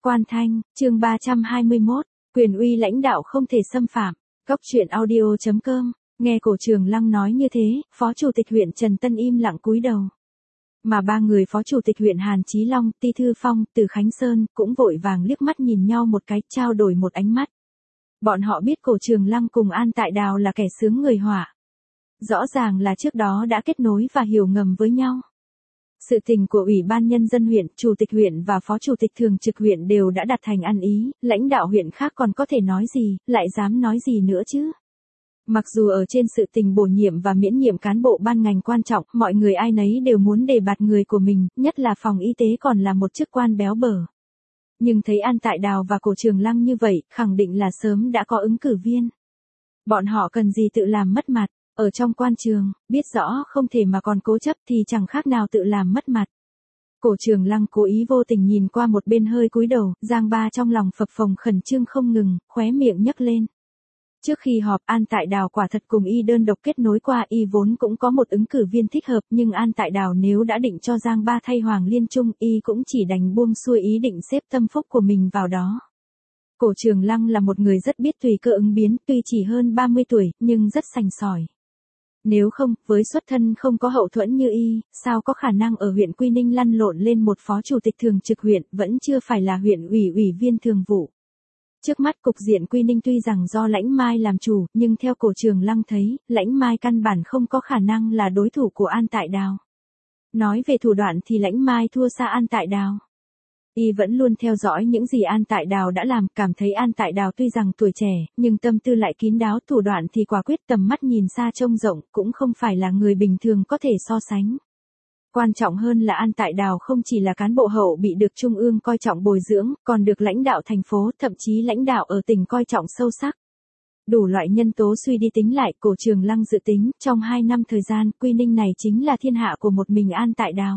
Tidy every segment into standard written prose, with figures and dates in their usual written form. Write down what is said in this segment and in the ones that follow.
Quan Thanh, chương 321, quyền uy lãnh đạo không thể xâm phạm. Cốc truyện audio.com, nghe Cổ Trường Lăng nói như thế, Phó Chủ tịch huyện Trần Tân im lặng cúi đầu. Mà ba người Phó Chủ tịch huyện Hàn Chí Long, Ti Thư Phong, Từ Khánh Sơn, cũng vội vàng liếc mắt nhìn nhau một cái, trao đổi một ánh mắt. Bọn họ biết Cổ Trường Lăng cùng An Tại Đào là kẻ xướng người họa. Rõ ràng là trước đó đã kết nối và hiểu ngầm với nhau. Sự tình của Ủy ban Nhân dân huyện, Chủ tịch huyện và Phó Chủ tịch thường trực huyện đều đã đặt thành ăn ý, lãnh đạo huyện khác còn có thể nói gì, lại dám nói gì nữa chứ. Mặc dù ở trên sự tình bổ nhiệm và miễn nhiệm cán bộ ban ngành quan trọng, mọi người ai nấy đều muốn đề bạt người của mình, nhất là phòng y tế còn là một chức quan béo bở. Nhưng thấy An Tại Đào và Cổ Trường Lăng như vậy, khẳng định là sớm đã có ứng cử viên. Bọn họ cần gì tự làm mất mặt. Ở trong quan trường, biết rõ không thể mà còn cố chấp thì chẳng khác nào tự làm mất mặt. Cổ Trường Lăng cố ý vô tình nhìn qua một bên hơi cúi đầu, Giang Ba trong lòng phập phồng khẩn trương không ngừng, khóe miệng nhấc lên. Trước khi họp, An Tại Đào quả thật cùng y đơn độc kết nối qua, y vốn cũng có một ứng cử viên thích hợp, nhưng An Tại Đào nếu đã định cho Giang Ba thay Hoàng Liên Trung, y cũng chỉ đành buông xuôi ý định xếp tâm phúc của mình vào đó. Cổ Trường Lăng là một người rất biết tùy cơ ứng biến, tuy chỉ hơn 30 tuổi, nhưng rất sành sỏi. Nếu không, với xuất thân không có hậu thuẫn như y, sao có khả năng ở huyện Quy Ninh lăn lộn lên một phó chủ tịch thường trực huyện, vẫn chưa phải là huyện ủy viên thường vụ. Trước mắt cục diện Quy Ninh tuy rằng do Lãnh Mai làm chủ, nhưng theo Cổ Trường Lăng thấy, Lãnh Mai căn bản không có khả năng là đối thủ của An Tại Đào. Nói về thủ đoạn thì Lãnh Mai thua xa An Tại Đào. Y vẫn luôn theo dõi những gì An Tại Đào đã làm, cảm thấy An Tại Đào tuy rằng tuổi trẻ, nhưng tâm tư lại kín đáo, thủ đoạn thì quả quyết, tầm mắt nhìn xa trông rộng, cũng không phải là người bình thường có thể so sánh. Quan trọng hơn là An Tại Đào không chỉ là cán bộ hậu bị được Trung ương coi trọng bồi dưỡng, còn được lãnh đạo thành phố, thậm chí lãnh đạo ở tỉnh coi trọng sâu sắc. Đủ loại nhân tố suy đi tính lại, Cổ Trường Lăng dự tính, trong 2 năm thời gian, Quy Ninh này chính là thiên hạ của một mình An Tại Đào.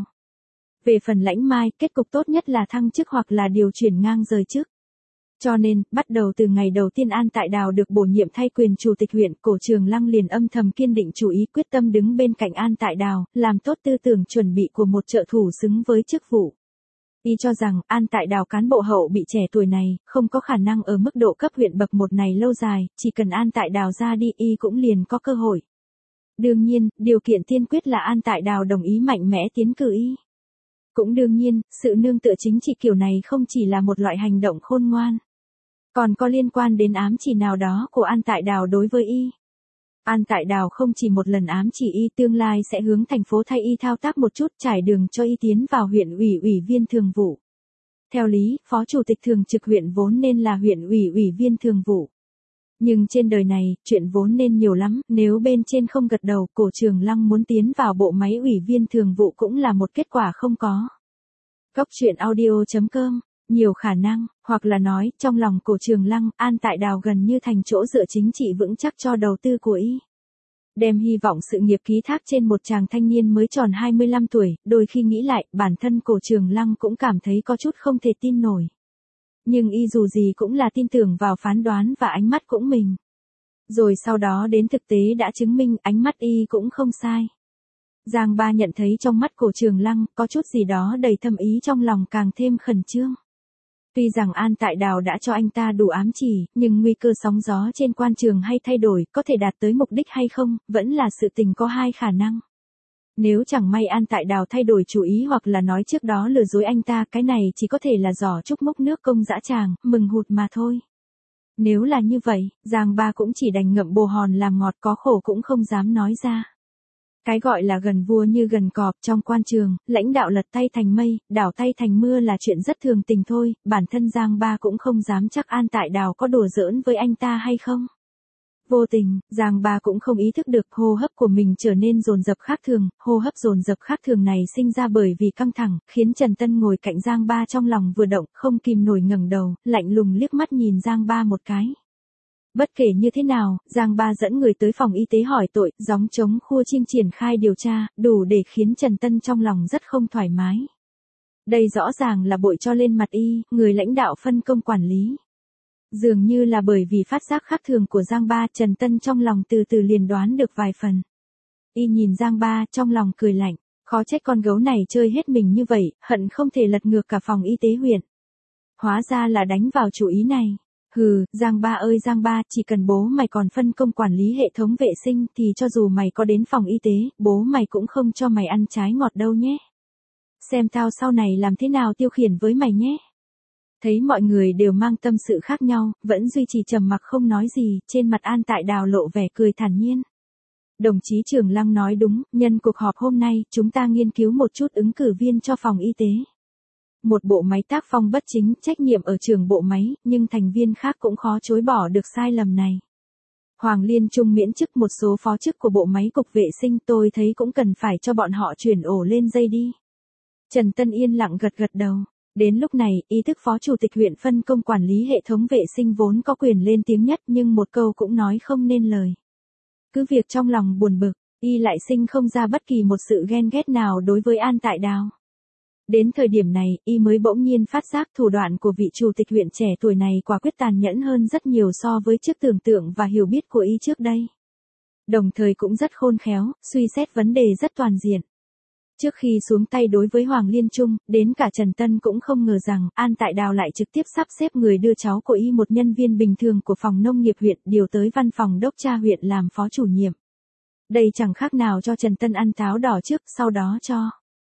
Về phần Lãnh Mai, kết cục tốt nhất là thăng chức hoặc là điều chuyển ngang rời chức. Cho nên, bắt đầu từ ngày đầu tiên An Tại Đào được bổ nhiệm thay quyền chủ tịch huyện, Cổ Trường Lăng liền âm thầm kiên định chủ ý, quyết tâm đứng bên cạnh An Tại Đào, làm tốt tư tưởng chuẩn bị của một trợ thủ xứng với chức vụ. Y cho rằng, An Tại Đào cán bộ hậu bị trẻ tuổi này, không có khả năng ở mức độ cấp huyện bậc 1 này lâu dài, chỉ cần An Tại Đào ra đi y cũng liền có cơ hội. Đương nhiên, điều kiện tiên quyết là An Tại Đào đồng ý mạnh mẽ tiến cử y. Cũng đương nhiên, sự nương tựa chính trị kiểu này không chỉ là một loại hành động khôn ngoan, còn có liên quan đến ám chỉ nào đó của An Tại Đào đối với y. An Tại Đào không chỉ một lần ám chỉ y, tương lai sẽ hướng thành phố thay y thao tác một chút, trải đường cho y tiến vào huyện ủy viên thường vụ. Theo lý, Phó Chủ tịch thường trực huyện vốn nên là huyện ủy viên thường vụ. Nhưng trên đời này, chuyện vốn nên nhiều lắm, nếu bên trên không gật đầu, Cổ Trường Lăng muốn tiến vào bộ máy ủy viên thường vụ cũng là một kết quả không có. Cốc truyện audio.com, nhiều khả năng, hoặc là nói, trong lòng Cổ Trường Lăng, An Tại Đào gần như thành chỗ dựa chính trị vững chắc cho đầu tư của y. Đem hy vọng sự nghiệp ký thác trên một chàng thanh niên mới tròn 25 tuổi, đôi khi nghĩ lại, bản thân Cổ Trường Lăng cũng cảm thấy có chút không thể tin nổi. Nhưng y dù gì cũng là tin tưởng vào phán đoán và ánh mắt cũng mình. Rồi sau đó đến thực tế đã chứng minh ánh mắt y cũng không sai. Giang Ba nhận thấy trong mắt Cổ Trường Lăng có chút gì đó đầy thâm ý, trong lòng càng thêm khẩn trương. Tuy rằng An Tại Đào đã cho anh ta đủ ám chỉ, nhưng nguy cơ sóng gió trên quan trường hay thay đổi, có thể đạt tới mục đích hay không, vẫn là sự tình có hai khả năng. Nếu chẳng may An Tại Đào thay đổi chủ ý hoặc là nói trước đó lừa dối anh ta, cái này chỉ có thể là giỏ trúc múc nước công dã tràng, mừng hụt mà thôi. Nếu là như vậy, Giang Ba cũng chỉ đành ngậm bồ hòn làm ngọt, có khổ cũng không dám nói ra. Cái gọi là gần vua như gần cọp, trong quan trường, lãnh đạo lật tay thành mây, đảo tay thành mưa là chuyện rất thường tình thôi, bản thân Giang Ba cũng không dám chắc An Tại Đào có đùa giỡn với anh ta hay không. Vô tình, Giang Ba cũng không ý thức được hô hấp của mình trở nên dồn dập khác thường, hô hấp dồn dập khác thường này sinh ra bởi vì căng thẳng, khiến Trần Tân ngồi cạnh Giang Ba trong lòng vừa động, không kìm nổi ngẩng đầu, lạnh lùng liếc mắt nhìn Giang Ba một cái. Bất kể như thế nào, Giang Ba dẫn người tới phòng y tế hỏi tội, gióng trống khua chiêng triển khai điều tra, đủ để khiến Trần Tân trong lòng rất không thoải mái. Đây rõ ràng là bội cho lên mặt y, người lãnh đạo phân công quản lý. Dường như là bởi vì phát giác khác thường của Giang Ba, Trần Tân trong lòng từ từ liền đoán được vài phần. Y nhìn Giang Ba, trong lòng cười lạnh, khó trách con gấu này chơi hết mình như vậy, hận không thể lật ngược cả phòng y tế huyện. Hóa ra là đánh vào chủ ý này. Hừ, Giang Ba ơi Giang Ba, chỉ cần bố mày còn phân công quản lý hệ thống vệ sinh thì cho dù mày có đến phòng y tế, bố mày cũng không cho mày ăn trái ngọt đâu nhé. Xem tao sau này làm thế nào tiêu khiển với mày nhé. Thấy mọi người đều mang tâm sự khác nhau, vẫn duy trì trầm mặc không nói gì, trên mặt An Tại Đào lộ vẻ cười thản nhiên. Đồng chí Trường Lăng nói đúng, nhân cuộc họp hôm nay, chúng ta nghiên cứu một chút ứng cử viên cho phòng y tế. Một bộ máy tác phong bất chính, trách nhiệm ở trường bộ máy, nhưng thành viên khác cũng khó chối bỏ được sai lầm này. Hoàng Liên Trung miễn chức một số phó chức của bộ máy cục vệ sinh, tôi thấy cũng cần phải cho bọn họ chuyển ổ lên dây đi. Trần Tân yên lặng gật gật đầu. Đến lúc này, ý thức phó chủ tịch huyện phân công quản lý hệ thống vệ sinh vốn có quyền lên tiếng nhất nhưng một câu cũng nói không nên lời. Cứ việc trong lòng buồn bực, y lại sinh không ra bất kỳ một sự ghen ghét nào đối với An Tại Đào. Đến thời điểm này, y mới bỗng nhiên phát giác thủ đoạn của vị chủ tịch huyện trẻ tuổi này quả quyết tàn nhẫn hơn rất nhiều so với trước tưởng tượng và hiểu biết của y trước đây. Đồng thời cũng rất khôn khéo, suy xét vấn đề rất toàn diện. Trước khi xuống tay đối với Hoàng Liên Trung, đến cả Trần Tân cũng không ngờ rằng An Tại Đào lại trực tiếp sắp xếp người đưa cháu của y, một nhân viên bình thường của phòng nông nghiệp huyện, điều tới văn phòng đốc tra huyện làm phó chủ nhiệm. Đây chẳng khác nào cho Trần Tân ăn táo đỏ trước, sau đó cho.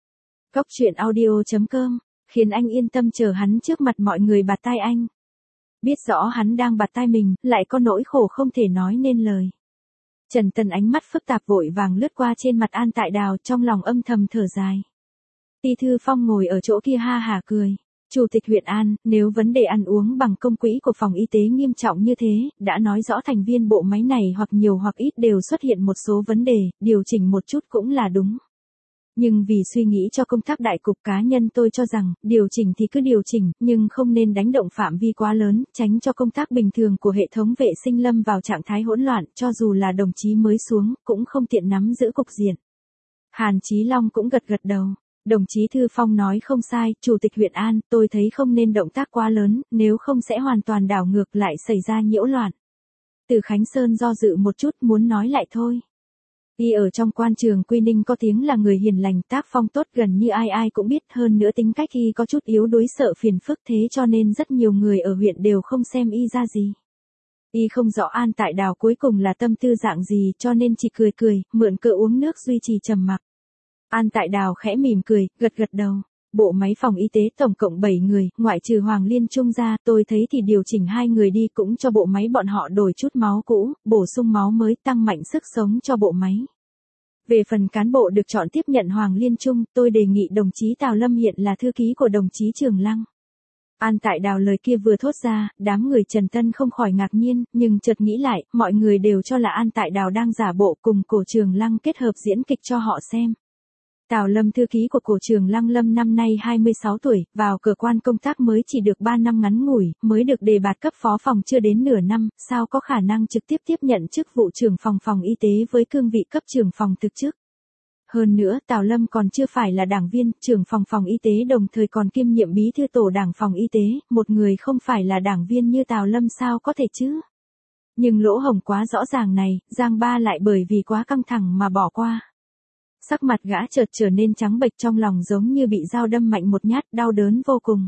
Cốc truyện audio.com, khiến anh yên tâm chờ hắn trước mặt mọi người bạt tai anh. Biết rõ hắn đang bạt tai mình, lại có nỗi khổ không thể nói nên lời. Trần Tân ánh mắt phức tạp vội vàng lướt qua trên mặt An Tại Đào, trong lòng âm thầm thở dài. Ti Thư Phong ngồi ở chỗ kia ha hả cười. Chủ tịch huyện An, nếu vấn đề ăn uống bằng công quỹ của phòng y tế nghiêm trọng như thế, đã nói rõ thành viên bộ máy này hoặc nhiều hoặc ít đều xuất hiện một số vấn đề, điều chỉnh một chút cũng là đúng. Nhưng vì suy nghĩ cho công tác đại cục, cá nhân tôi cho rằng, điều chỉnh thì cứ điều chỉnh, nhưng không nên đánh động phạm vi quá lớn, tránh cho công tác bình thường của hệ thống vệ sinh lâm vào trạng thái hỗn loạn, cho dù là đồng chí mới xuống, cũng không tiện nắm giữ cục diện. Hàn Chí Long cũng gật gật đầu. Đồng chí Thư Phong nói không sai, Chủ tịch huyện An, tôi thấy không nên động tác quá lớn, nếu không sẽ hoàn toàn đảo ngược lại xảy ra nhiễu loạn. Từ Khánh Sơn do dự một chút muốn nói lại thôi. Y ở trong quan trường Quy Ninh có tiếng là người hiền lành, tác phong tốt, gần như ai ai cũng biết, hơn nữa tính cách y có chút yếu đuối, sợ phiền phức, thế cho nên rất nhiều người ở huyện đều không xem y ra gì. Y không rõ An Tại Đào cuối cùng là tâm tư dạng gì, cho nên chỉ cười cười, mượn cớ uống nước duy trì trầm mặc. An Tại Đào khẽ mỉm cười, gật gật đầu. Bộ máy phòng y tế tổng cộng 7 người, ngoại trừ Hoàng Liên Trung ra, tôi thấy thì điều chỉnh 2 người đi cũng cho bộ máy bọn họ đổi chút máu cũ, bổ sung máu mới, tăng mạnh sức sống cho bộ máy. Về phần cán bộ được chọn tiếp nhận Hoàng Liên Trung, tôi đề nghị đồng chí Tào Lâm hiện là thư ký của đồng chí Trường Lăng. An Tại Đào lời kia vừa thốt ra, đám người Trần Tân không khỏi ngạc nhiên, nhưng chợt nghĩ lại, mọi người đều cho là An Tại Đào đang giả bộ cùng cổ Trường Lăng kết hợp diễn kịch cho họ xem. Tào Lâm, thư ký của cổ Trường Lăng, Lâm năm nay 26 tuổi, vào cơ quan công tác mới chỉ được 3 năm ngắn ngủi, mới được đề bạt cấp phó phòng chưa đến nửa năm, sao có khả năng trực tiếp tiếp nhận chức vụ trưởng phòng y tế với cương vị cấp trưởng phòng thực chức. Hơn nữa, Tào Lâm còn chưa phải là đảng viên, trưởng phòng y tế đồng thời còn kiêm nhiệm bí thư tổ đảng phòng y tế, một người không phải là đảng viên như Tào Lâm sao có thể chứ? Nhưng lỗ hổng quá rõ ràng này, Giang Ba lại bởi vì quá căng thẳng mà bỏ qua. Sắc mặt gã chợt trở nên trắng bệch, trong lòng giống như bị dao đâm mạnh một nhát, đau đớn vô cùng.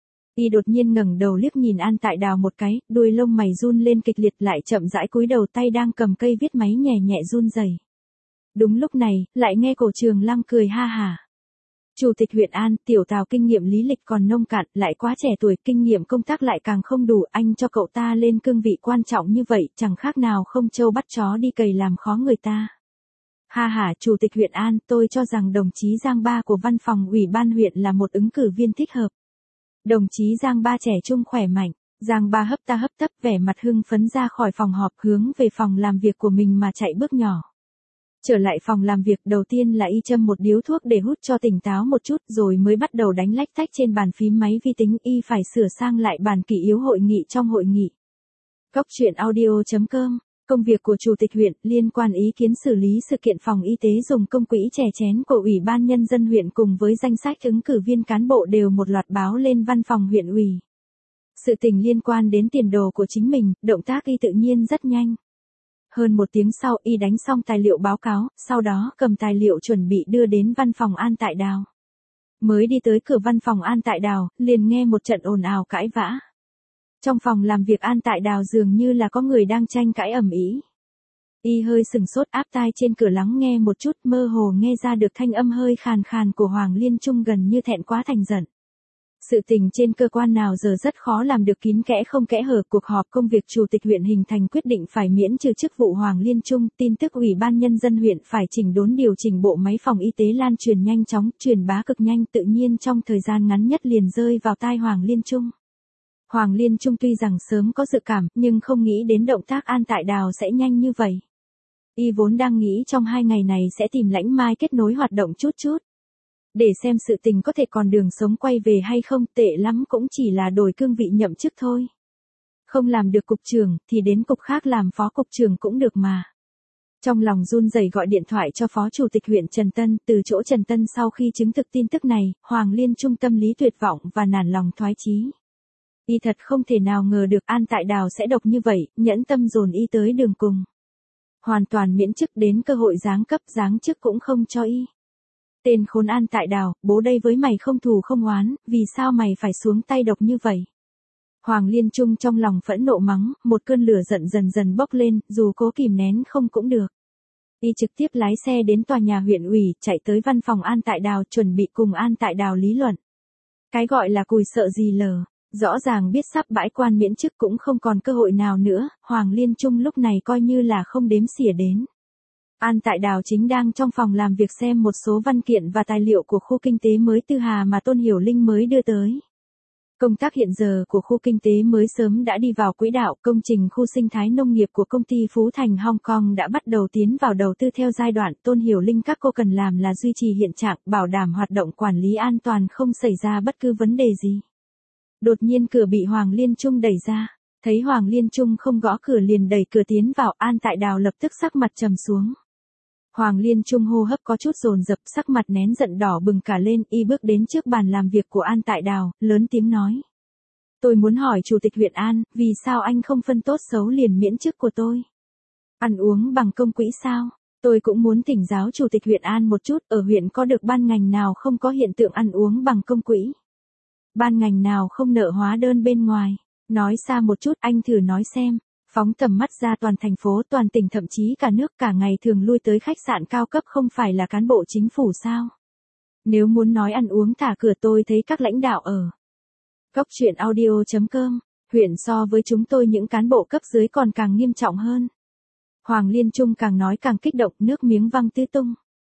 Y đột nhiên ngẩng đầu liếc nhìn An Tại Đào một cái, đuôi lông mày run lên kịch liệt, lại chậm rãi cúi đầu, tay đang cầm cây viết máy nhẹ nhẹ run rẩy. Đúng lúc này, lại nghe cổ Trường Lăng cười ha hả. Chủ tịch huyện An, tiểu Tào kinh nghiệm lý lịch còn nông cạn, lại quá trẻ tuổi, kinh nghiệm công tác lại càng không đủ, anh cho cậu ta lên cương vị quan trọng như vậy, chẳng khác nào không trâu bắt chó đi cày làm khó người ta. Ha ha, Chủ tịch huyện An, tôi cho rằng đồng chí Giang Ba của văn phòng ủy ban huyện là một ứng cử viên thích hợp. Đồng chí Giang Ba trẻ trung khỏe mạnh. Giang Ba hấp ta hấp tấp, vẻ mặt hưng phấn ra khỏi phòng họp, hướng về phòng làm việc của mình mà chạy bước nhỏ. Trở lại phòng làm việc, đầu tiên là y châm một điếu thuốc để hút cho tỉnh táo một chút, rồi mới bắt đầu đánh lách tách trên bàn phím máy vi tính, y phải sửa sang lại bản kỷ yếu hội nghị trong hội nghị. Cốc truyện audio.com. Công việc của Chủ tịch huyện liên quan ý kiến xử lý sự kiện phòng y tế dùng công quỹ chè chén của Ủy ban Nhân dân huyện cùng với danh sách ứng cử viên cán bộ đều một loạt báo lên văn phòng huyện ủy. Sự tình liên quan đến tiền đồ của chính mình, động tác y tự nhiên rất nhanh. Hơn 1 tiếng sau, y đánh xong tài liệu báo cáo, sau đó cầm tài liệu chuẩn bị đưa đến văn phòng An Tại Đào. Mới đi tới cửa văn phòng An Tại Đào, liền nghe một trận ồn ào cãi vã. Trong phòng làm việc An Tại Đào dường như là có người đang tranh cãi ầm ĩ. Y hơi sừng sốt áp tai trên cửa lắng nghe một chút, mơ hồ nghe ra được thanh âm hơi khàn khàn của Hoàng Liên Trung gần như thẹn quá thành giận. Sự tình trên cơ quan nào giờ rất khó làm được kín kẽ không kẽ hở. Cuộc họp công việc chủ tịch huyện hình thành quyết định phải miễn trừ chức vụ Hoàng Liên Trung. Tin tức Ủy ban Nhân dân huyện phải chỉnh đốn điều chỉnh bộ máy phòng y tế lan truyền nhanh chóng, truyền bá cực nhanh, tự nhiên trong thời gian ngắn nhất liền rơi vào tai Hoàng Liên Trung. Hoàng Liên Trung tuy rằng sớm có dự cảm, nhưng không nghĩ đến động tác An Tại Đào sẽ nhanh như vậy. Y vốn đang nghĩ trong 2 ngày này sẽ tìm Lãnh Mai kết nối hoạt động chút chút. Để xem sự tình có thể còn đường sống quay về hay không, tệ lắm cũng chỉ là đổi cương vị nhậm chức thôi. Không làm được cục trưởng, thì đến cục khác làm phó cục trưởng cũng được mà. Trong lòng run rẩy gọi điện thoại cho phó chủ tịch huyện Trần Tân, từ chỗ Trần Tân sau khi chứng thực tin tức này, Hoàng Liên Trung tâm lý tuyệt vọng và nản lòng thoái chí. Y thật không thể nào ngờ được An Tại Đào sẽ độc như vậy, nhẫn tâm dồn y tới đường cùng. Hoàn toàn miễn chức, đến cơ hội giáng cấp giáng chức cũng không cho y. Tên khốn An Tại Đào, bố đây với mày không thù không oán, vì sao mày phải xuống tay độc như vậy? Hoàng Liên Trung trong lòng phẫn nộ mắng, một cơn lửa giận dần dần bốc lên, dù cố kìm nén không cũng được. Y trực tiếp lái xe đến tòa nhà huyện ủy, chạy tới văn phòng An Tại Đào, chuẩn bị cùng An Tại Đào lý luận. Cái gọi là cùi sợ gì lờ, rõ ràng biết sắp bãi quan miễn chức cũng không còn cơ hội nào nữa, Hoàng Liên Trung lúc này coi như là không đếm xỉa đến. An Tại Đào chính đang trong phòng làm việc xem một số văn kiện và tài liệu của khu kinh tế mới Tư Hà mà Tôn Hiểu Linh mới đưa tới. Công tác hiện giờ của khu kinh tế mới sớm đã đi vào quỹ đạo, công trình khu sinh thái nông nghiệp của công ty Phú Thành Hong Kong đã bắt đầu tiến vào đầu tư theo giai đoạn. Tôn Hiểu Linh các cô cần làm là duy trì hiện trạng, bảo đảm hoạt động quản lý an toàn không xảy ra bất cứ vấn đề gì. Đột nhiên cửa bị Hoàng Liên Trung đẩy ra, thấy Hoàng Liên Trung không gõ cửa liền đẩy cửa tiến vào, An Tại Đào lập tức sắc mặt trầm xuống. Hoàng Liên Trung hô hấp có chút dồn dập, sắc mặt nén giận đỏ bừng cả lên, y bước đến trước bàn làm việc của An Tại Đào, lớn tiếng nói. Tôi muốn hỏi Chủ tịch huyện An, vì sao anh không phân tốt xấu liền miễn chức của tôi? Ăn uống bằng công quỹ sao? Tôi cũng muốn thỉnh giáo Chủ tịch huyện An một chút, ở huyện có được ban ngành nào không có hiện tượng ăn uống bằng công quỹ? Ban ngành nào không nợ hóa đơn bên ngoài? Nói xa một chút, anh thử nói xem. Phóng tầm mắt ra toàn thành phố, toàn tỉnh, thậm chí cả nước, cả ngày thường lui tới khách sạn cao cấp không phải là cán bộ chính phủ sao? Nếu muốn nói ăn uống thả cửa, tôi thấy các lãnh đạo ở Góc Chuyện Audio.com, huyện so với chúng tôi những cán bộ cấp dưới còn càng nghiêm trọng hơn. Hoàng Liên Trung càng nói càng kích động, nước miếng văng tứ tung.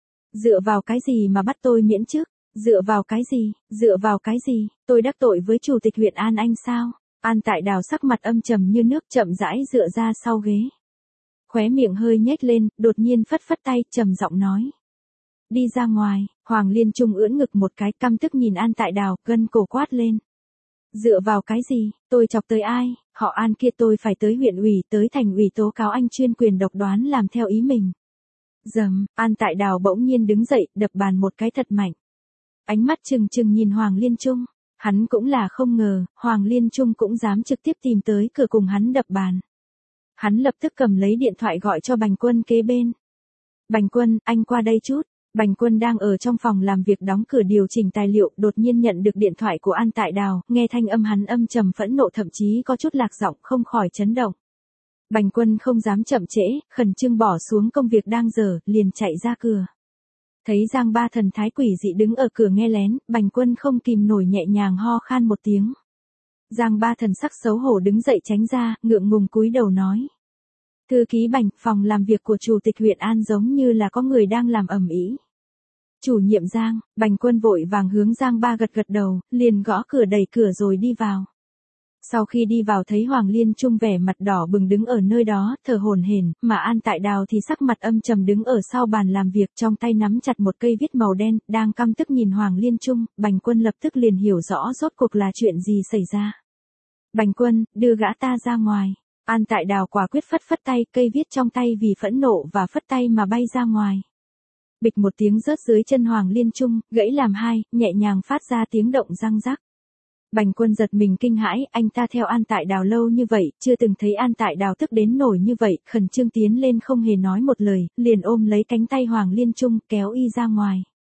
Dựa vào cái gì mà bắt tôi miễn chức? Dựa vào cái gì? Dựa vào cái gì? Tôi đắc tội với Chủ tịch huyện An anh sao? An Tại Đào sắc mặt âm trầm như nước, chậm rãi dựa ra sau ghế. Khóe miệng hơi nhếch lên, đột nhiên phất phất tay, trầm giọng nói. Đi ra ngoài. Hoàng Liên Trung ưỡn ngực một cái, căm tức nhìn An Tại Đào, gân cổ quát lên. Dựa vào cái gì? Tôi chọc tới ai? Họ An kia tôi phải tới huyện ủy, tới thành ủy tố cáo anh chuyên quyền độc đoán làm theo ý mình. Dầm, An Tại Đào bỗng nhiên đứng dậy, đập bàn một cái thật mạnh. Ánh mắt trừng trừng nhìn Hoàng Liên Trung. Hắn cũng là không ngờ, Hoàng Liên Trung cũng dám trực tiếp tìm tới cửa cùng hắn đập bàn. Hắn lập tức cầm lấy điện thoại gọi cho Bành Quân kế bên. Bành Quân, anh qua đây chút. Bành Quân đang ở trong phòng làm việc đóng cửa điều chỉnh tài liệu, đột nhiên nhận được điện thoại của An Tại Đào, nghe thanh âm hắn âm trầm phẫn nộ, thậm chí có chút lạc giọng, không khỏi chấn động. Bành Quân không dám chậm trễ, khẩn trương bỏ xuống công việc đang dở, liền chạy ra cửa. Thấy Giang Ba thần thái quỷ dị đứng ở cửa nghe lén, Bành Quân không kìm nổi nhẹ nhàng ho khan một tiếng. Giang Ba thần sắc xấu hổ đứng dậy tránh ra, ngượng ngùng cúi đầu nói. Thư ký Bành, phòng làm việc của Chủ tịch huyện An giống như là có người đang làm ầm ĩ. Chủ nhiệm Giang, Bành Quân vội vàng hướng Giang Ba gật gật đầu, liền gõ cửa đẩy cửa rồi đi vào. Sau khi đi vào thấy Hoàng Liên Trung vẻ mặt đỏ bừng đứng ở nơi đó, thở hổn hển, mà An Tại Đào thì sắc mặt âm trầm đứng ở sau bàn làm việc, trong tay nắm chặt một cây viết màu đen, đang căm tức nhìn Hoàng Liên Trung. Bành Quân lập tức liền hiểu rõ rốt cuộc là chuyện gì xảy ra. Bành Quân, đưa gã ta ra ngoài. An Tại Đào quả quyết phất phất tay, cây viết trong tay vì phẫn nộ và phất tay mà bay ra ngoài. Bịch một tiếng rớt dưới chân Hoàng Liên Trung, gãy làm hai, nhẹ nhàng phát ra tiếng động răng rắc. Bành Quân giật mình kinh hãi, anh ta theo An Tại Đào lâu như vậy, chưa từng thấy An Tại Đào tức đến nổi như vậy, khẩn trương tiến lên không hề nói một lời, liền ôm lấy cánh tay Hoàng Liên Trung, kéo y ra ngoài.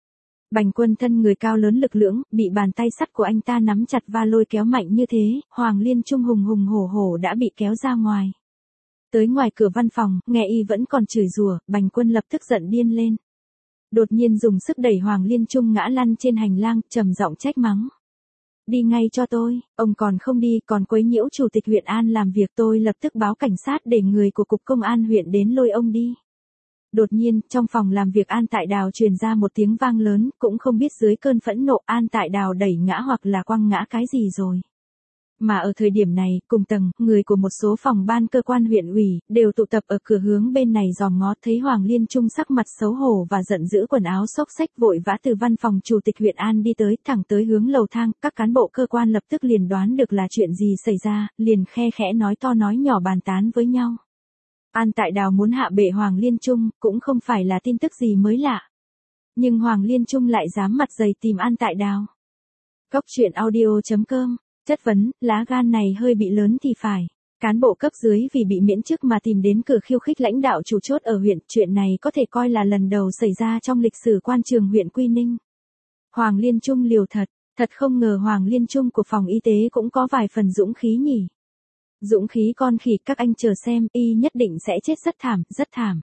Bành Quân thân người cao lớn lực lưỡng, bị bàn tay sắt của anh ta nắm chặt và lôi kéo mạnh như thế, Hoàng Liên Trung hùng hùng hổ hổ đã bị kéo ra ngoài. Tới ngoài cửa văn phòng, nghe y vẫn còn chửi rủa, Bành Quân lập tức giận điên lên. Đột nhiên dùng sức đẩy Hoàng Liên Trung ngã lăn trên hành lang, trầm giọng trách mắng. Đi ngay cho tôi, ông còn không đi, còn quấy nhiễu chủ tịch huyện An làm việc, tôi lập tức báo cảnh sát để người của cục công an huyện đến lôi ông đi. Đột nhiên, trong phòng làm việc An Tại Đào truyền ra một tiếng vang lớn, cũng không biết dưới cơn phẫn nộ An Tại Đào đẩy ngã hoặc là quăng ngã cái gì rồi. Mà ở thời điểm này, cùng tầng, người của một số phòng ban cơ quan huyện ủy, đều tụ tập ở cửa hướng bên này dòm ngó, thấy Hoàng Liên Trung sắc mặt xấu hổ và giận dữ, quần áo xốc xách vội vã từ văn phòng chủ tịch huyện An đi tới, thẳng tới hướng lầu thang, các cán bộ cơ quan lập tức liền đoán được là chuyện gì xảy ra, liền khe khẽ nói to nói nhỏ bàn tán với nhau. An Tại Đào muốn hạ bệ Hoàng Liên Trung, cũng không phải là tin tức gì mới lạ. Nhưng Hoàng Liên Trung lại dám mặt dày tìm An Tại Đào. Cóc truyện audio.com. Chất vấn, lá gan này hơi bị lớn thì phải. Cán bộ cấp dưới vì bị miễn chức mà tìm đến cửa khiêu khích lãnh đạo chủ chốt ở huyện, chuyện này có thể coi là lần đầu xảy ra trong lịch sử quan trường huyện Quy Ninh. Hoàng Liên Trung liều thật không ngờ Hoàng Liên Trung của phòng y tế cũng có vài phần dũng khí nhỉ. Dũng khí con khỉ, các anh chờ xem, y nhất định sẽ chết rất thảm, rất thảm.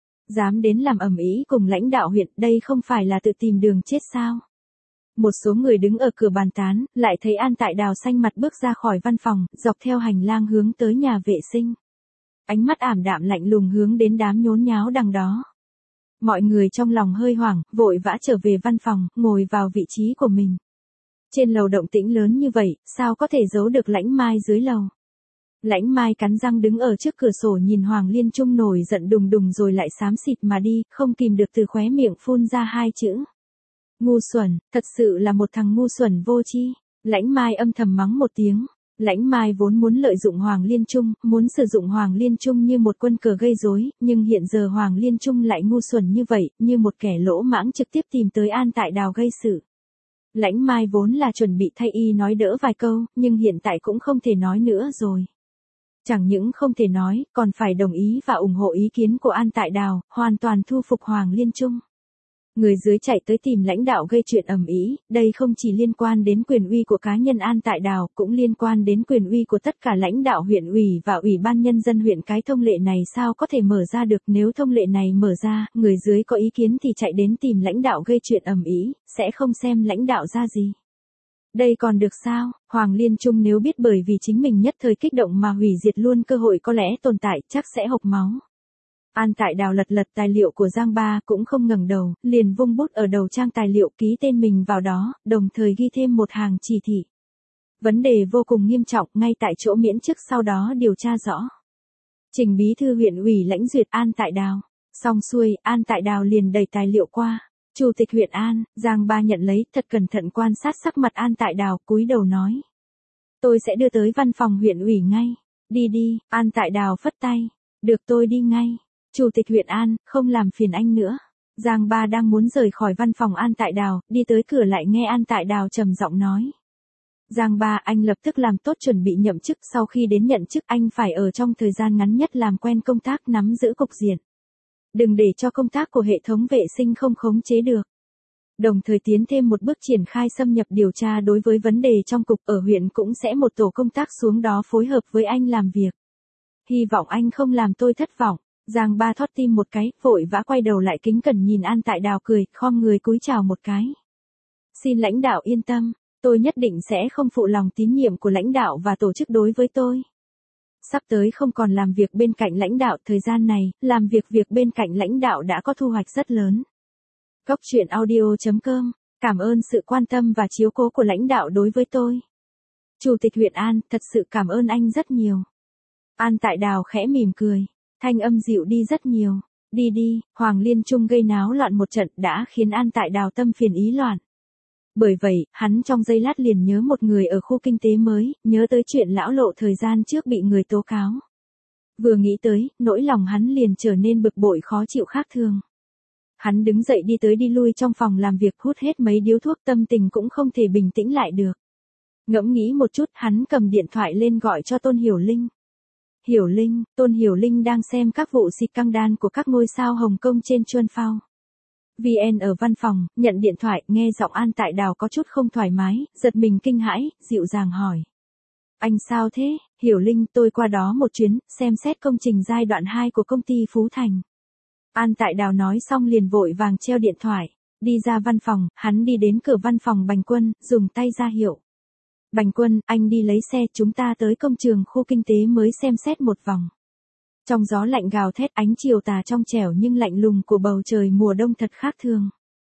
Dám đến làm ầm ĩ cùng lãnh đạo huyện, đây không phải là tự tìm đường chết sao? Một số người đứng ở cửa bàn tán, lại thấy An Tại Đào xanh mặt bước ra khỏi văn phòng, dọc theo hành lang hướng tới nhà vệ sinh. Ánh mắt ảm đạm lạnh lùng hướng đến đám nhốn nháo đằng đó. Mọi người trong lòng hơi hoảng, vội vã trở về văn phòng, ngồi vào vị trí của mình. Trên lầu động tĩnh lớn như vậy, sao có thể giấu được Lãnh Mai dưới lầu? Lãnh Mai cắn răng đứng ở trước cửa sổ nhìn Hoàng Liên Trung nổi giận đùng đùng rồi lại xám xịt mà đi, không kìm được từ khóe miệng phun ra hai chữ. Ngu xuẩn, thật sự là một thằng ngu xuẩn vô tri. Lãnh Mai âm thầm mắng một tiếng. Lãnh Mai vốn muốn lợi dụng Hoàng Liên Trung, muốn sử dụng Hoàng Liên Trung như một quân cờ gây rối, nhưng hiện giờ Hoàng Liên Trung lại ngu xuẩn như vậy, như một kẻ lỗ mãng trực tiếp tìm tới An Tại Đào gây sự. Lãnh Mai vốn là chuẩn bị thay y nói đỡ vài câu, nhưng hiện tại cũng không thể nói nữa rồi. Chẳng những không thể nói, còn phải đồng ý và ủng hộ ý kiến của An Tại Đào, hoàn toàn thu phục Hoàng Liên Trung. Người dưới chạy tới tìm lãnh đạo gây chuyện ầm ĩ, đây không chỉ liên quan đến quyền uy của cá nhân An Tại Đào, cũng liên quan đến quyền uy của tất cả lãnh đạo huyện ủy và ủy ban nhân dân huyện. Cái thông lệ này sao có thể mở ra được? Nếu thông lệ này mở ra, người dưới có ý kiến thì chạy đến tìm lãnh đạo gây chuyện ầm ĩ, sẽ không xem lãnh đạo ra gì. Đây còn được sao? Hoàng Liên Trung nếu biết bởi vì chính mình nhất thời kích động mà hủy diệt luôn cơ hội có lẽ tồn tại, chắc sẽ hộc máu. An Tại Đào lật tài liệu của Giang Ba cũng không ngẩng đầu, liền vung bút ở đầu trang tài liệu ký tên mình vào đó, đồng thời ghi thêm một hàng chỉ thị. Vấn đề vô cùng nghiêm trọng, ngay tại chỗ miễn chức, sau đó điều tra rõ. Trình bí thư huyện ủy lãnh duyệt An Tại Đào. Xong xuôi, An Tại Đào liền đẩy tài liệu qua. Chủ tịch huyện An, Giang Ba nhận lấy, thật cẩn thận quan sát sắc mặt An Tại Đào, cúi đầu nói. Tôi sẽ đưa tới văn phòng huyện ủy ngay. Đi, An Tại Đào phất tay. Được, tôi đi ngay. Chủ tịch huyện An, không làm phiền anh nữa. Giang Ba đang muốn rời khỏi văn phòng An Tại Đào, đi tới cửa lại nghe An Tại Đào trầm giọng nói. Giang Ba, anh lập tức làm tốt chuẩn bị nhậm chức, sau khi đến nhận chức anh phải ở trong thời gian ngắn nhất làm quen công tác, nắm giữ cục diện. Đừng để cho công tác của hệ thống vệ sinh không khống chế được. Đồng thời tiến thêm một bước triển khai xâm nhập điều tra đối với vấn đề trong cục, ở huyện cũng sẽ một tổ công tác xuống đó phối hợp với anh làm việc. Hy vọng anh không làm tôi thất vọng. Giang Ba thót tim một cái, vội vã quay đầu lại kính cẩn nhìn An Tại Đào cười, khom người cúi chào một cái. Xin lãnh đạo yên tâm, tôi nhất định sẽ không phụ lòng tín nhiệm của lãnh đạo và tổ chức đối với tôi. Sắp tới không còn làm việc bên cạnh lãnh đạo, thời gian này, làm việc bên cạnh lãnh đạo đã có thu hoạch rất lớn. Cóc truyện audio.com, cảm ơn sự quan tâm và chiếu cố của lãnh đạo đối với tôi. Chủ tịch huyện An, thật sự cảm ơn anh rất nhiều. An Tại Đào khẽ mỉm cười. Thanh âm dịu đi rất nhiều. Đi, Hoàng Liên Trung gây náo loạn một trận đã khiến An Tại Đào tâm phiền ý loạn. Bởi vậy, hắn trong giây lát liền nhớ một người ở khu kinh tế mới, nhớ tới chuyện lão Lộ thời gian trước bị người tố cáo. Vừa nghĩ tới, nỗi lòng hắn liền trở nên bực bội khó chịu khác thường. Hắn đứng dậy đi tới đi lui trong phòng làm việc, hút hết mấy điếu thuốc, tâm tình cũng không thể bình tĩnh lại được. Ngẫm nghĩ một chút, hắn cầm điện thoại lên gọi cho Tôn Hiểu Linh. Hiểu Linh, Tôn Hiểu Linh đang xem các vụ xịt căng đan của các ngôi sao Hồng Kông trên Chuan Phao. VN ở văn phòng, nhận điện thoại, nghe giọng An Tại Đào có chút không thoải mái, giật mình kinh hãi, dịu dàng hỏi. Anh sao thế? Hiểu Linh, tôi qua đó một chuyến, xem xét công trình giai đoạn 2 của công ty Phú Thành. An Tại Đào nói xong liền vội vàng treo điện thoại. Đi ra văn phòng, hắn đi đến cửa văn phòng Bành Quân, dùng tay ra hiệu. Bành Quân, anh đi lấy xe, chúng ta tới công trường khu kinh tế mới xem xét một vòng. Trong gió lạnh gào thét, ánh chiều tà trong trẻo nhưng lạnh lùng của bầu trời mùa đông thật khác thường.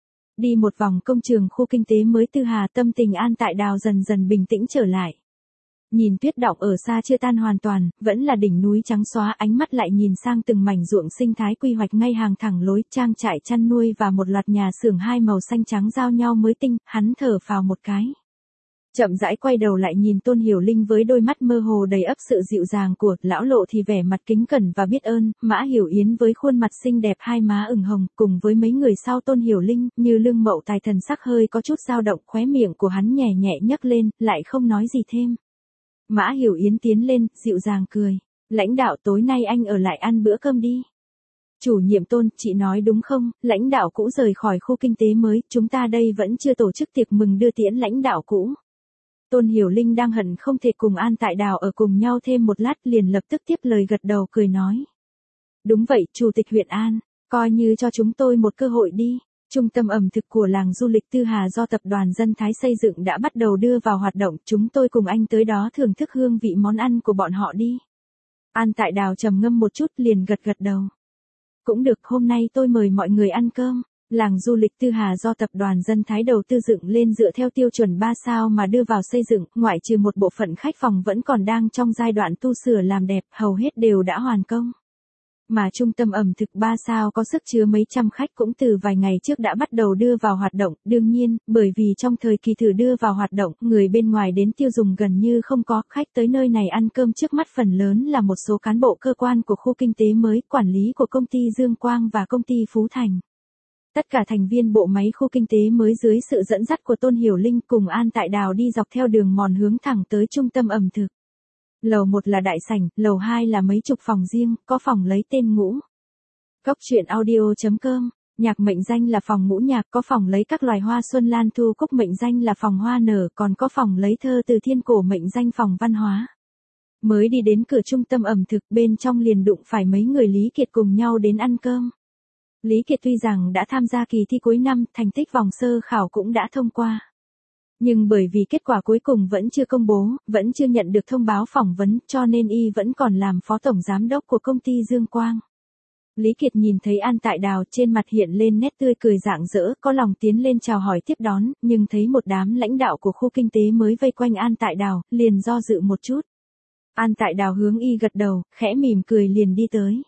Đi một vòng công trường khu kinh tế mới Tư Hà, tâm tình An Tại Đào dần dần bình tĩnh trở lại. Nhìn tuyết đọng ở xa chưa tan hoàn toàn, vẫn là đỉnh núi trắng xóa, ánh mắt lại nhìn sang từng mảnh ruộng sinh thái quy hoạch ngay hàng thẳng lối, trang trại chăn nuôi và một loạt nhà xưởng hai màu xanh trắng giao nhau mới tinh, hắn thở phào một cái. Chậm rãi quay đầu lại nhìn Tôn Hiểu Linh với đôi mắt mơ hồ đầy ắp sự dịu dàng của, lão Lộ thì vẻ mặt kính cẩn và biết ơn, Mã Hiểu Yến với khuôn mặt xinh đẹp hai má ửng hồng, cùng với mấy người sau Tôn Hiểu Linh, như Lương Mậu Tài thần sắc hơi có chút dao động, khóe miệng của hắn nhẹ nhẹ nhấc lên, lại không nói gì thêm. Mã Hiểu Yến tiến lên, dịu dàng cười. Lãnh đạo, tối nay anh ở lại ăn bữa cơm đi. Chủ nhiệm Tôn, chị nói đúng không? Lãnh đạo cũ rời khỏi khu kinh tế mới, chúng ta đây vẫn chưa tổ chức tiệc mừng đưa tiễn lãnh đạo cũ. Tôn Hiểu Linh đang hận không thể cùng An Tại Đào ở cùng nhau thêm một lát, liền lập tức tiếp lời gật đầu cười nói. Đúng vậy, Chủ tịch huyện An, coi như cho chúng tôi một cơ hội đi. Trung tâm ẩm thực của làng du lịch Tư Hà do tập đoàn Dân Thái xây dựng đã bắt đầu đưa vào hoạt động, chúng tôi cùng anh tới đó thưởng thức hương vị món ăn của bọn họ đi. An Tại Đào trầm ngâm một chút liền gật đầu. Cũng được, hôm nay tôi mời mọi người ăn cơm. Làng du lịch Tư Hà do tập đoàn Dân Thái đầu tư dựng lên dựa theo tiêu chuẩn 3 sao mà đưa vào xây dựng, ngoại trừ một bộ phận khách phòng vẫn còn đang trong giai đoạn tu sửa làm đẹp, hầu hết đều đã hoàn công. Mà trung tâm ẩm thực 3 sao có sức chứa mấy trăm khách cũng từ vài ngày trước đã bắt đầu đưa vào hoạt động, đương nhiên, bởi vì trong thời kỳ thử đưa vào hoạt động, người bên ngoài đến tiêu dùng gần như không có, khách tới nơi này ăn cơm trước mắt phần lớn là một số cán bộ cơ quan của khu kinh tế mới, quản lý của công ty Dương Quang và công ty Phú Thành. Tất cả thành viên bộ máy khu kinh tế mới dưới sự dẫn dắt của Tôn Hiểu Linh cùng An Tại Đào đi dọc theo đường mòn hướng thẳng tới trung tâm ẩm thực. Lầu 1 là đại sảnh, lầu 2 là mấy chục phòng riêng, có phòng lấy tên Ngũ. Cốc truyện audio.com, nhạc mệnh danh là phòng ngũ nhạc, có phòng lấy các loài hoa xuân lan thu cúc mệnh danh là phòng hoa nở, còn có phòng lấy thơ từ thiên cổ mệnh danh phòng văn hóa. Mới đi đến cửa trung tâm ẩm thực, bên trong liền đụng phải mấy người Lý Kiệt cùng nhau đến ăn cơm. Lý Kiệt tuy rằng đã tham gia kỳ thi cuối năm, thành tích vòng sơ khảo cũng đã thông qua. Nhưng bởi vì kết quả cuối cùng vẫn chưa công bố, vẫn chưa nhận được thông báo phỏng vấn, cho nên y vẫn còn làm phó tổng giám đốc của công ty Dương Quang. Lý Kiệt nhìn thấy An Tại Đào, trên mặt hiện lên nét tươi cười rạng rỡ, có lòng tiến lên chào hỏi tiếp đón, nhưng thấy một đám lãnh đạo của khu kinh tế mới vây quanh An Tại Đào, liền do dự một chút. An Tại Đào hướng y gật đầu, khẽ mỉm cười liền đi tới.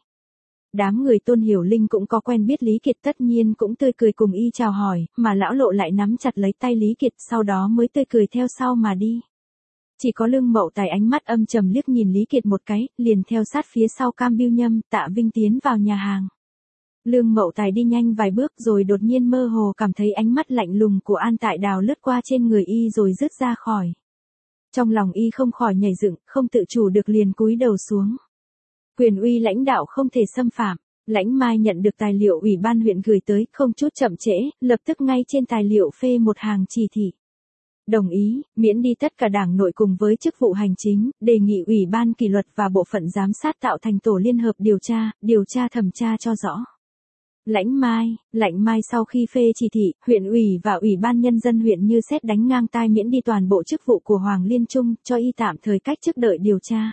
Đám người Tôn Hiểu Linh cũng có quen biết Lý Kiệt, tất nhiên cũng tươi cười cùng y chào hỏi, mà lão Lộ lại nắm chặt lấy tay Lý Kiệt, sau đó mới tươi cười theo sau mà đi. Chỉ có Lương Mậu Tài ánh mắt âm trầm liếc nhìn Lý Kiệt một cái, liền theo sát phía sau Cam Bưu Nhâm, Tạ Vinh tiến vào nhà hàng. Lương Mậu Tài đi nhanh vài bước rồi đột nhiên mơ hồ cảm thấy ánh mắt lạnh lùng của An Tại Đào lướt qua trên người y rồi dứt ra khỏi. Trong lòng y không khỏi nhảy dựng, không tự chủ được liền cúi đầu xuống. Quyền uy lãnh đạo không thể xâm phạm. Lãnh Mai nhận được tài liệu ủy ban huyện gửi tới, không chút chậm trễ, lập tức ngay trên tài liệu phê một hàng chỉ thị. Đồng ý, miễn đi tất cả đảng nội cùng với chức vụ hành chính, đề nghị ủy ban kỷ luật và bộ phận giám sát tạo thành tổ liên hợp điều tra thẩm tra cho rõ. Lãnh Mai sau khi phê chỉ thị, huyện ủy và ủy ban nhân dân huyện như sét đánh ngang tai miễn đi toàn bộ chức vụ của Hoàng Liên Trung, cho y tạm thời cách chức đợi điều tra.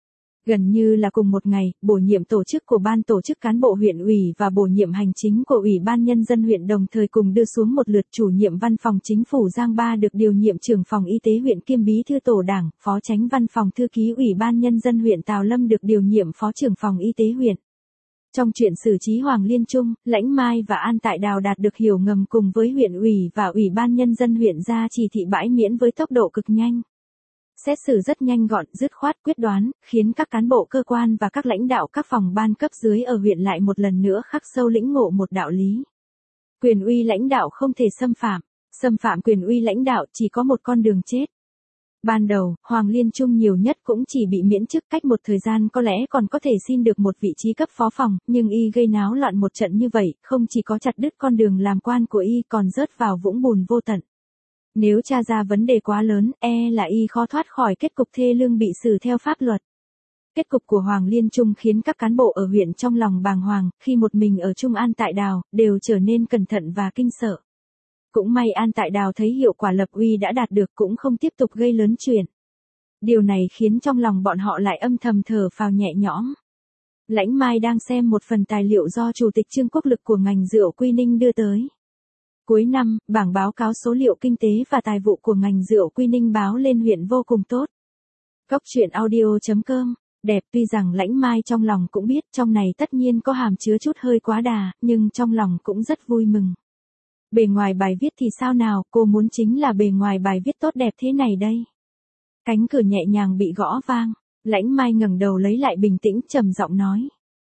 Gần như là cùng một ngày, bổ nhiệm tổ chức của ban tổ chức cán bộ huyện ủy và bổ nhiệm hành chính của ủy ban nhân dân huyện đồng thời cùng đưa xuống một lượt. Chủ nhiệm văn phòng chính phủ Giang Ba được điều nhiệm trưởng phòng y tế huyện kiêm bí thư tổ đảng, phó chánh văn phòng thư ký ủy ban nhân dân huyện Tào Lâm được điều nhiệm phó trưởng phòng y tế huyện. Trong chuyện xử trí Hoàng Liên Trung, Lãnh Mai và An Tại Đào đạt được hiểu ngầm cùng với huyện ủy và ủy ban nhân dân huyện ra chỉ thị bãi miễn với tốc độ cực nhanh. Xét xử rất nhanh gọn, dứt khoát, quyết đoán, khiến các cán bộ cơ quan và các lãnh đạo các phòng ban cấp dưới ở huyện lại một lần nữa khắc sâu lĩnh ngộ một đạo lý. Quyền uy lãnh đạo không thể xâm phạm quyền uy lãnh đạo chỉ có một con đường chết. Ban đầu, Hoàng Liên Trung nhiều nhất cũng chỉ bị miễn chức, cách một thời gian có lẽ còn có thể xin được một vị trí cấp phó phòng, nhưng y gây náo loạn một trận như vậy, không chỉ có chặt đứt con đường làm quan của y còn rớt vào vũng bùn vô tận. Nếu tra ra vấn đề quá lớn, là y khó thoát khỏi kết cục thê lương bị xử theo pháp luật. Kết cục của Hoàng Liên Trung khiến các cán bộ ở huyện trong lòng bàng hoàng, khi một mình ở Trung An Tại Đào, đều trở nên cẩn thận và kinh sợ. Cũng may An Tại Đào thấy hiệu quả lập uy đã đạt được cũng không tiếp tục gây lớn chuyện. Điều này khiến trong lòng bọn họ lại âm thầm thở phào nhẹ nhõm. Lãnh Mai đang xem một phần tài liệu do Chủ tịch Trương Quốc Lực của ngành rượu Quy Ninh đưa tới. Cuối năm, bảng báo cáo số liệu kinh tế và tài vụ của ngành rượu Quy Ninh báo lên huyện vô cùng tốt. Cốc truyện audio.com Đẹp. Tuy rằng Lãnh Mai trong lòng cũng biết trong này tất nhiên có hàm chứa chút hơi quá đà, nhưng trong lòng cũng rất vui mừng. Bề ngoài bài viết thì sao nào, cô muốn chính là bề ngoài bài viết tốt đẹp thế này đây. Cánh cửa nhẹ nhàng bị gõ vang, Lãnh Mai ngẩng đầu lấy lại bình tĩnh, trầm giọng nói.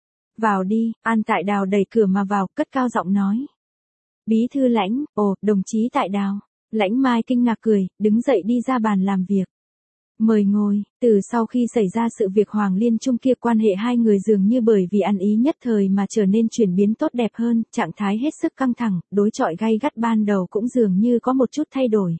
Vào đi. An Tại Đào đẩy cửa mà vào, cất cao giọng nói. Bí thư Lãnh, đồng chí Tại Đào. Lãnh Mai kinh ngạc cười, đứng dậy đi ra bàn làm việc. Mời ngồi. Từ sau khi xảy ra sự việc Hoàng Liên Trung kia, quan hệ hai người dường như bởi vì ăn ý nhất thời mà trở nên chuyển biến tốt đẹp hơn, trạng thái hết sức căng thẳng, đối chọi gay gắt ban đầu cũng dường như có một chút thay đổi.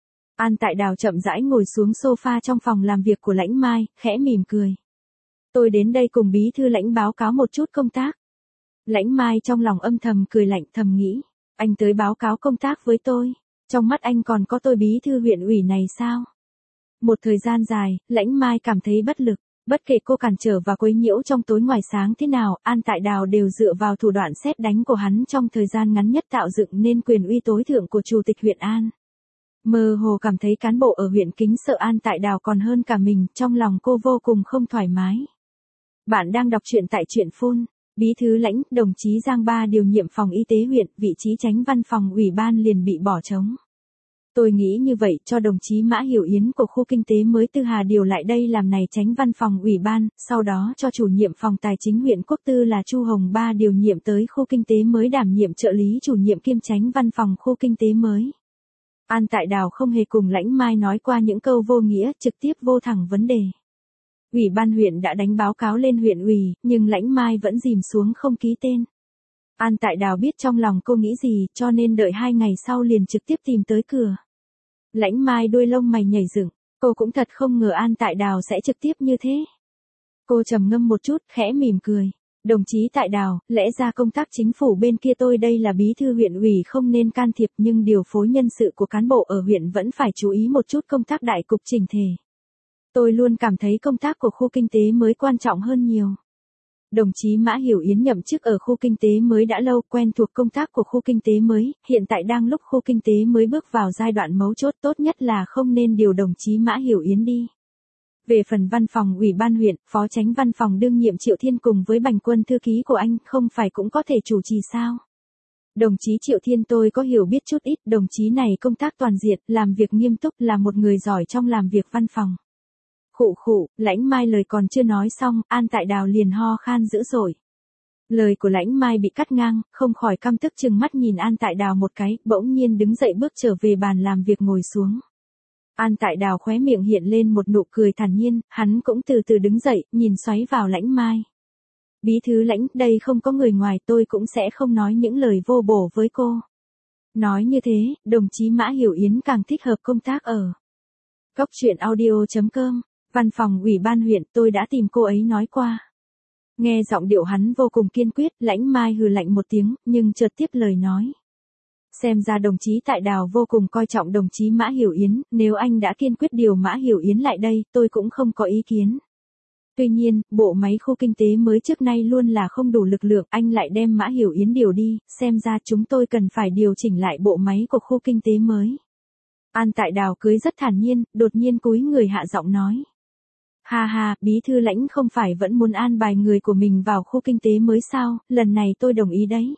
An Tại Đào chậm rãi ngồi xuống sofa trong phòng làm việc của Lãnh Mai, khẽ mỉm cười. Tôi đến đây cùng bí thư Lãnh báo cáo một chút công tác. Lãnh Mai trong lòng âm thầm cười lạnh, thầm nghĩ. Anh tới báo cáo công tác với tôi. Trong mắt anh còn có tôi bí thư huyện ủy này sao? Một thời gian dài, Lãnh Mai cảm thấy bất lực. Bất kể cô cản trở và quấy nhiễu trong tối ngoài sáng thế nào, An Tại Đào đều dựa vào thủ đoạn sét đánh của hắn trong thời gian ngắn nhất tạo dựng nên quyền uy tối thượng của Chủ tịch huyện An. Mơ hồ cảm thấy cán bộ ở huyện kính sợ An Tại Đào còn hơn cả mình, trong lòng cô vô cùng không thoải mái. Bạn đang đọc truyện tại truyện phun. Bí thư Lãnh, đồng chí Giang Ba điều nhiệm phòng y tế huyện, vị trí chánh văn phòng ủy ban liền bị bỏ trống. Tôi nghĩ như vậy, cho đồng chí Mã Hiểu Yến của khu kinh tế mới Tư Hà điều lại đây làm này chánh văn phòng ủy ban, sau đó cho chủ nhiệm phòng tài chính huyện Quốc Tư là Chu Hồng Ba điều nhiệm tới khu kinh tế mới đảm nhiệm trợ lý chủ nhiệm kiêm chánh văn phòng khu kinh tế mới. An Tại Đào không hề cùng Lãnh Mai nói qua những câu vô nghĩa, trực tiếp vô thẳng vấn đề. Ủy ban huyện đã đánh báo cáo lên huyện ủy, nhưng Lãnh Mai vẫn dìm xuống không ký tên. An Tại Đào biết trong lòng cô nghĩ gì, cho nên đợi 2 ngày sau liền trực tiếp tìm tới cửa. Lãnh Mai đuôi lông mày nhảy dựng, cô cũng thật không ngờ An Tại Đào sẽ trực tiếp như thế. Cô trầm ngâm một chút, khẽ mỉm cười. Đồng chí Tại Đào, lẽ ra công tác chính phủ bên kia tôi đây là bí thư huyện ủy không nên can thiệp, nhưng điều phối nhân sự của cán bộ ở huyện vẫn phải chú ý một chút công tác đại cục chỉnh thể. Tôi luôn cảm thấy công tác của khu kinh tế mới quan trọng hơn nhiều. Đồng chí Mã Hiểu Yến nhậm chức ở khu kinh tế mới đã lâu, quen thuộc công tác của khu kinh tế mới, hiện tại đang lúc khu kinh tế mới bước vào giai đoạn mấu chốt, tốt nhất là không nên điều đồng chí Mã Hiểu Yến đi. Về phần văn phòng ủy ban huyện, phó chánh văn phòng đương nhiệm Triệu Thiên cùng với Bành Quân thư ký của anh không phải cũng có thể chủ trì sao? Đồng chí Triệu Thiên tôi có hiểu biết chút ít, đồng chí này công tác toàn diện, làm việc nghiêm túc, là một người giỏi trong làm việc văn phòng. Khụ, Lãnh Mai lời còn chưa nói xong, An Tại Đào liền ho khan dữ dội. Lời của Lãnh Mai bị cắt ngang, không khỏi căm tức trừng mắt nhìn An Tại Đào một cái, bỗng nhiên đứng dậy bước trở về bàn làm việc ngồi xuống. An Tại Đào khóe miệng hiện lên một nụ cười thản nhiên, hắn cũng từ từ đứng dậy, nhìn xoáy vào Lãnh Mai. Bí thư Lãnh, đây không có người ngoài, tôi cũng sẽ không nói những lời vô bổ với cô. Nói như thế, đồng chí Mã Hiểu Yến càng thích hợp công tác ở Cốc truyện audio.com. Văn phòng ủy ban huyện, tôi đã tìm cô ấy nói qua. Nghe giọng điệu hắn vô cùng kiên quyết, Lãnh Mai hừ lạnh một tiếng, nhưng chợt tiếp lời nói. Xem ra đồng chí Tại Đào vô cùng coi trọng đồng chí Mã Hiểu Yến, nếu anh đã kiên quyết điều Mã Hiểu Yến lại đây, tôi cũng không có ý kiến. Tuy nhiên, bộ máy khu kinh tế mới trước nay luôn là không đủ lực lượng, anh lại đem Mã Hiểu Yến điều đi, xem ra chúng tôi cần phải điều chỉnh lại bộ máy của khu kinh tế mới. An Tại Đào cười rất thản nhiên, đột nhiên cúi người hạ giọng nói. Ha, bí thư Lãnh không phải vẫn muốn an bài người của mình vào khu kinh tế mới sao, lần này tôi đồng ý đấy.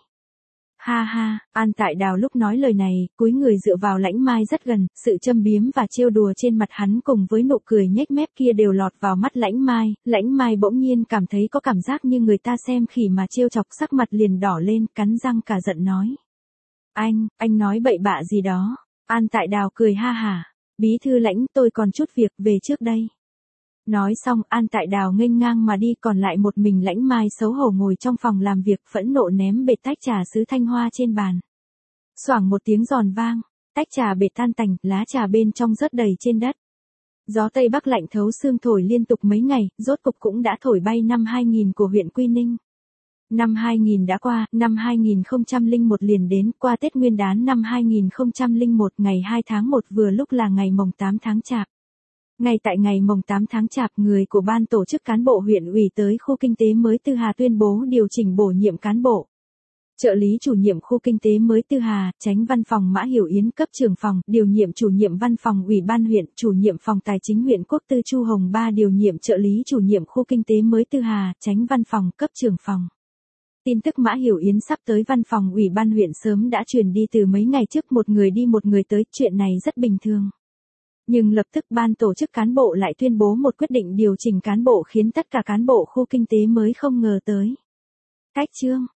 Ha, An Tại Đào lúc nói lời này, cúi người dựa vào Lãnh Mai rất gần, sự châm biếm và trêu đùa trên mặt hắn cùng với nụ cười nhếch mép kia đều lọt vào mắt Lãnh Mai bỗng nhiên cảm thấy có cảm giác như người ta xem khỉ mà trêu chọc, sắc mặt liền đỏ lên, cắn răng cả giận nói. Anh nói bậy bạ gì đó. An Tại Đào cười ha hả. Bí thư Lãnh, tôi còn chút việc, về trước đây. Nói xong An Tại Đào nghênh ngang mà đi, còn lại một mình Lãnh Mai xấu hổ ngồi trong phòng làm việc, phẫn nộ ném bệt tách trà sứ thanh hoa trên bàn. Xoảng một tiếng giòn vang, tách trà bệt tan tành, lá trà bên trong rớt đầy trên đất. Gió Tây Bắc lạnh thấu xương thổi liên tục mấy ngày, rốt cục cũng đã thổi bay năm 2000 của huyện Quy Ninh. Năm 2000 đã qua, năm 2001 liền đến, qua Tết Nguyên đán năm 2001, ngày 2 tháng 1 vừa lúc là ngày mồng 8 tháng Chạp. Ngay tại ngày mồng 8 tháng Chạp, người của ban tổ chức cán bộ huyện ủy tới khu kinh tế mới Tư Hà tuyên bố điều chỉnh bổ nhiệm cán bộ. Trợ lý chủ nhiệm khu kinh tế mới Tư Hà, Chánh văn phòng Mã Hiểu Yến cấp trưởng phòng, điều nhiệm chủ nhiệm văn phòng ủy ban huyện, chủ nhiệm phòng tài chính huyện Quốc Tư Chu Hồng Ba điều nhiệm trợ lý chủ nhiệm khu kinh tế mới Tư Hà, Chánh văn phòng cấp trưởng phòng. Tin tức Mã Hiểu Yến sắp tới văn phòng ủy ban huyện sớm đã truyền đi từ mấy ngày trước, một người đi một người tới, chuyện này rất bình thường. Nhưng lập tức ban tổ chức cán bộ lại tuyên bố một quyết định điều chỉnh cán bộ khiến tất cả cán bộ khu kinh tế mới không ngờ tới. Cách chương